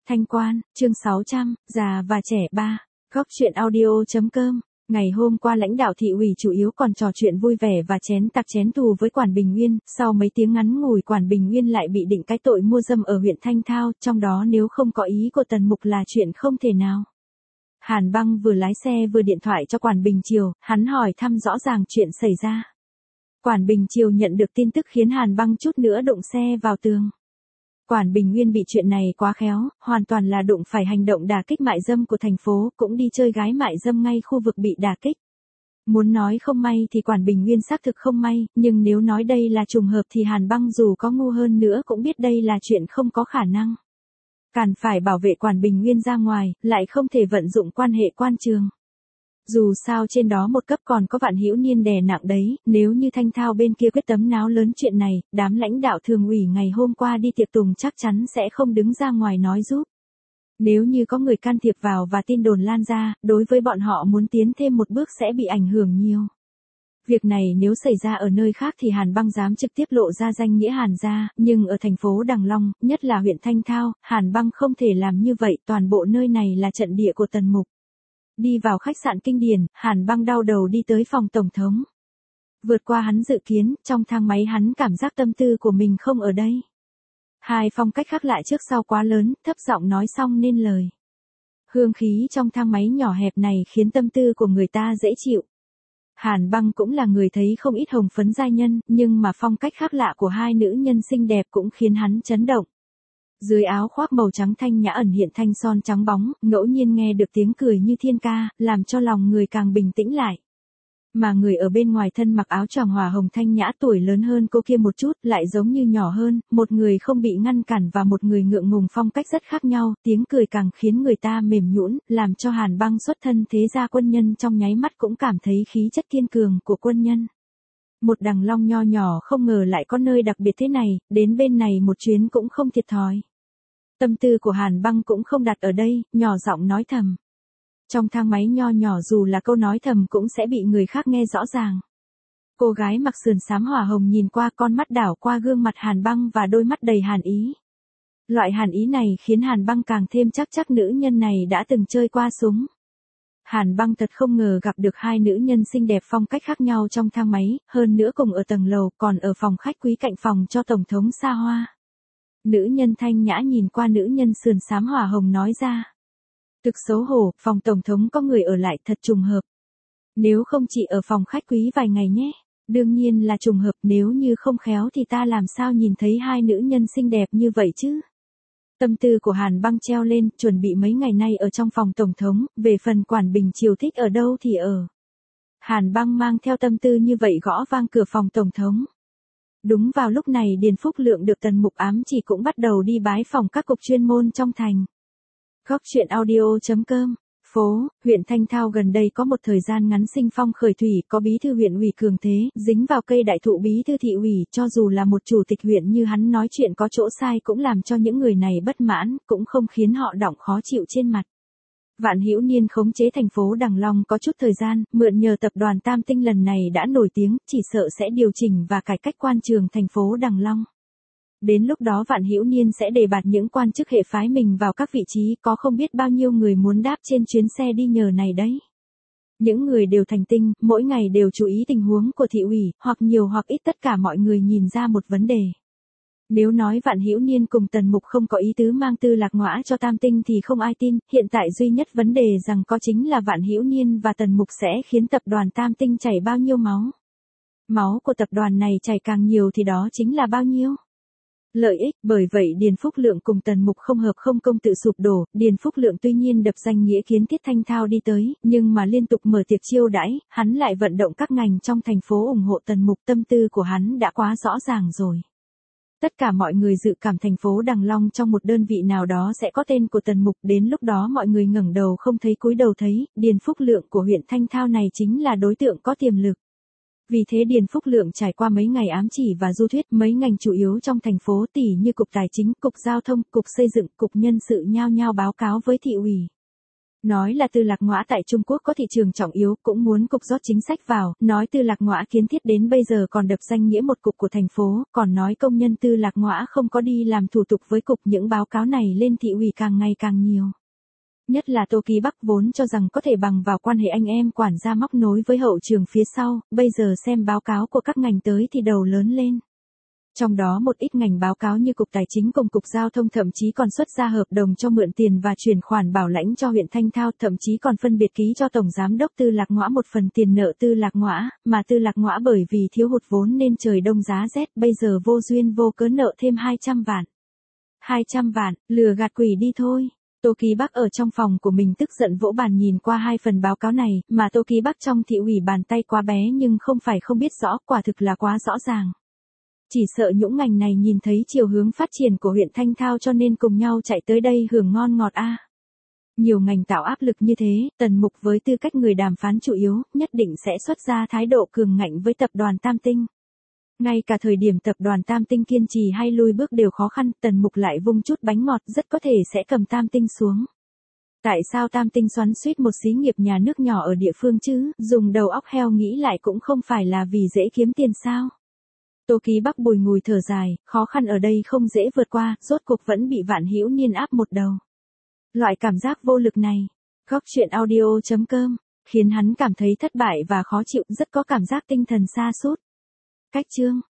Thanh Quan, chương 600, già và trẻ 3. Góc truyện audio.com. Ngày hôm qua lãnh đạo thị ủy chủ yếu còn trò chuyện vui vẻ và chén tặc chén thù với Quản Bình Nguyên, sau mấy tiếng ngắn ngủi Quản Bình Nguyên lại bị định cái tội mua dâm ở huyện Thanh Thao, trong đó nếu không có ý của Tần Mục là chuyện không thể nào. Hàn Băng vừa lái xe vừa điện thoại cho Quản Bình Triều, hắn hỏi thăm rõ ràng chuyện xảy ra. Quản Bình Triều nhận được tin tức khiến Hàn Băng chút nữa đụng xe vào tường. Quản Bình Nguyên bị chuyện này quá khéo, hoàn toàn là đụng phải hành động đả kích mại dâm của thành phố, cũng đi chơi gái mại dâm ngay khu vực bị đả kích. Muốn nói không may thì Quản Bình Nguyên xác thực không may, nhưng nếu nói đây là trùng hợp thì Hàn Băng dù có ngu hơn nữa cũng biết đây là chuyện không có khả năng. Cần phải bảo vệ Quản Bình Nguyên ra ngoài, lại không thể vận dụng quan hệ quan trường. Dù sao trên đó một cấp còn có Vạn Hữu Niên đè nặng đấy, nếu như Thanh Thao bên kia quyết tâm náo lớn chuyện này, đám lãnh đạo thường ủy ngày hôm qua đi tiệc tùng chắc chắn sẽ không đứng ra ngoài nói giúp. Nếu như có người can thiệp vào và tin đồn lan ra, đối với bọn họ muốn tiến thêm một bước sẽ bị ảnh hưởng nhiều. Việc này nếu xảy ra ở nơi khác thì Hàn Băng dám trực tiếp lộ ra danh nghĩa Hàn gia, nhưng ở thành phố Đằng Long, nhất là huyện Thanh Thao, Hàn Băng không thể làm như vậy, toàn bộ nơi này là trận địa của Tần Mục. Đi vào khách sạn Kinh Điển, Hàn Băng đau đầu đi tới phòng tổng thống. Vượt qua hắn dự kiến, trong thang máy hắn cảm giác tâm tư của mình không ở đây. Hai phong cách khác lại trước sau quá lớn, thấp giọng nói xong nên lời. Hương khí trong thang máy nhỏ hẹp này khiến tâm tư của người ta dễ chịu. Hàn Băng cũng là người thấy không ít hồng phấn giai nhân, nhưng mà phong cách khác lạ của hai nữ nhân xinh đẹp cũng khiến hắn chấn động. Dưới áo khoác màu trắng thanh nhã ẩn hiện thanh son trắng bóng, ngẫu nhiên nghe được tiếng cười như thiên ca, làm cho lòng người càng bình tĩnh lại. Mà người ở bên ngoài thân mặc áo choàng hỏa hồng thanh nhã tuổi lớn hơn cô kia một chút, lại giống như nhỏ hơn, một người không bị ngăn cản và một người ngượng ngùng, phong cách rất khác nhau, tiếng cười càng khiến người ta mềm nhũn, làm cho Hàn Băng xuất thân thế gia quân nhân trong nháy mắt cũng cảm thấy khí chất kiên cường của quân nhân. Một Đằng Long nho nhỏ không ngờ lại có nơi đặc biệt thế này, đến bên này một chuyến cũng không thiệt thòi. Tâm tư của Hàn Băng cũng không đặt ở đây, nhỏ giọng nói thầm. Trong thang máy nho nhỏ dù là câu nói thầm cũng sẽ bị người khác nghe rõ ràng. Cô gái mặc sườn xám hỏa hồng nhìn qua, con mắt đảo qua gương mặt Hàn Băng và đôi mắt đầy hàn ý. Loại hàn ý này khiến Hàn Băng càng thêm chắc nữ nhân này đã từng chơi qua súng. Hàn Băng thật không ngờ gặp được hai nữ nhân xinh đẹp phong cách khác nhau trong thang máy, hơn nữa cùng ở tầng lầu, còn ở phòng khách quý cạnh phòng cho tổng thống xa hoa. Nữ nhân thanh nhã nhìn qua nữ nhân sườn xám hỏa hồng nói ra. Thực xấu hổ, phòng tổng thống có người ở lại thật trùng hợp. Nếu không chị ở phòng khách quý vài ngày nhé. Đương nhiên là trùng hợp, nếu như không khéo thì ta làm sao nhìn thấy hai nữ nhân xinh đẹp như vậy chứ. Tâm tư của Hàn Băng treo lên, chuẩn bị mấy ngày nay ở trong phòng tổng thống, về phần Quản Bình Triều thích ở đâu thì ở. Hàn Băng mang theo tâm tư như vậy gõ vang cửa phòng tổng thống. Đúng vào lúc này Điền Phúc Lượng được Tần Mục ám chỉ cũng bắt đầu đi bái phòng các cục chuyên môn trong thành. Góc truyện audio.com. Huyện Thanh Thao gần đây có một thời gian ngắn sinh phong khởi thủy, có bí thư huyện ủy cường thế, dính vào cây đại thụ bí thư thị ủy, cho dù là một chủ tịch huyện như hắn nói chuyện có chỗ sai cũng làm cho những người này bất mãn, cũng không khiến họ đọng khó chịu trên mặt. Vạn Hữu Niên khống chế thành phố Đằng Long có chút thời gian, mượn nhờ tập đoàn Tam Tinh lần này đã nổi tiếng, chỉ sợ sẽ điều chỉnh và cải cách quan trường thành phố Đằng Long. Đến lúc đó Vạn Hữu Niên sẽ đề bạt những quan chức hệ phái mình vào các vị trí, có không biết bao nhiêu người muốn đáp trên chuyến xe đi nhờ này đấy. Những người đều thành tinh, mỗi ngày đều chú ý tình huống của thị ủy, hoặc nhiều hoặc ít tất cả mọi người nhìn ra một vấn đề. Nếu nói Vạn Hữu Niên cùng Tần Mục không có ý tứ mang tư lạc ngõa cho Tam Tinh thì không ai tin, hiện tại duy nhất vấn đề rằng có chính là Vạn Hữu Niên và Tần Mục sẽ khiến tập đoàn Tam Tinh chảy bao nhiêu máu. Máu của tập đoàn này chảy càng nhiều thì đó chính là bao nhiêu lợi ích, bởi vậy Điền Phúc Lượng cùng Tần Mục không hợp không công tự sụp đổ. Điền Phúc Lượng tuy nhiên đập danh nghĩa kiến thiết Thanh Thao đi tới, nhưng mà liên tục mở tiệc chiêu đãi, hắn lại vận động các ngành trong thành phố ủng hộ Tần Mục, tâm tư của hắn đã quá rõ ràng rồi. Tất cả mọi người dự cảm thành phố Đằng Long trong một đơn vị nào đó sẽ có tên của Tần Mục, đến lúc đó mọi người ngẩng đầu không thấy cúi đầu thấy, Điền Phúc Lượng của huyện Thanh Thao này chính là đối tượng có tiềm lực. Vì thế Điền Phúc Lượng trải qua mấy ngày ám chỉ và du thuyết, mấy ngành chủ yếu trong thành phố tỉ như cục tài chính, cục giao thông, cục xây dựng, cục nhân sự nhao nhao báo cáo với thị ủy. Nói là Tư Lạc Ngõa tại Trung Quốc có thị trường trọng yếu, cũng muốn cục rót chính sách vào, nói Tư Lạc Ngõa kiến thiết đến bây giờ còn đập danh nghĩa một cục của thành phố, còn nói công nhân Tư Lạc Ngõa không có đi làm thủ tục với cục. Những báo cáo này lên thị ủy càng ngày càng nhiều. Nhất là Tô Ký Bắc vốn cho rằng có thể bằng vào quan hệ anh em quản gia móc nối với hậu trường phía sau, bây giờ xem báo cáo của các ngành tới thì đầu lớn lên. Trong đó một ít ngành báo cáo như Cục Tài chính cùng Cục Giao thông thậm chí còn xuất ra hợp đồng cho mượn tiền và chuyển khoản bảo lãnh cho huyện Thanh Thao, thậm chí còn phân biệt ký cho Tổng Giám đốc Tư Lạc Ngõa một phần tiền nợ Tư Lạc Ngõa, mà Tư Lạc Ngõa bởi vì thiếu hụt vốn nên trời đông giá rét, bây giờ vô duyên vô cớ nợ thêm 200 vạn. 200 vạn, lừa gạt quỷ đi thôi. Tô Ký Bắc ở trong phòng của mình tức giận vỗ bàn nhìn qua hai phần báo cáo này, mà Tô Ký Bắc trong thị ủy bàn tay quá bé nhưng không phải không biết rõ, quả thực là quá rõ ràng. Chỉ sợ những ngành này nhìn thấy chiều hướng phát triển của huyện Thanh Thao cho nên cùng nhau chạy tới đây hưởng ngon ngọt a. Nhiều ngành tạo áp lực như thế, Tần Mục với tư cách người đàm phán chủ yếu, nhất định sẽ xuất ra thái độ cường ngạnh với tập đoàn Tam Tinh. Ngay cả thời điểm tập đoàn Tam Tinh kiên trì hay lùi bước đều khó khăn, Tần Mục lại vung chút bánh ngọt rất có thể sẽ cầm Tam Tinh xuống. Tại sao Tam Tinh xoắn xuýt một xí nghiệp nhà nước nhỏ ở địa phương chứ, dùng đầu óc heo nghĩ lại cũng không phải là vì dễ kiếm tiền sao? Tô Ký Bắc bùi ngùi thở dài, khó khăn ở đây không dễ vượt qua, rốt cuộc vẫn bị Vạn Hữu Niên áp một đầu. Loại cảm giác vô lực này, góc truyện audio.com, khiến hắn cảm thấy thất bại và khó chịu, rất có cảm giác tinh thần sa sút. Cách chương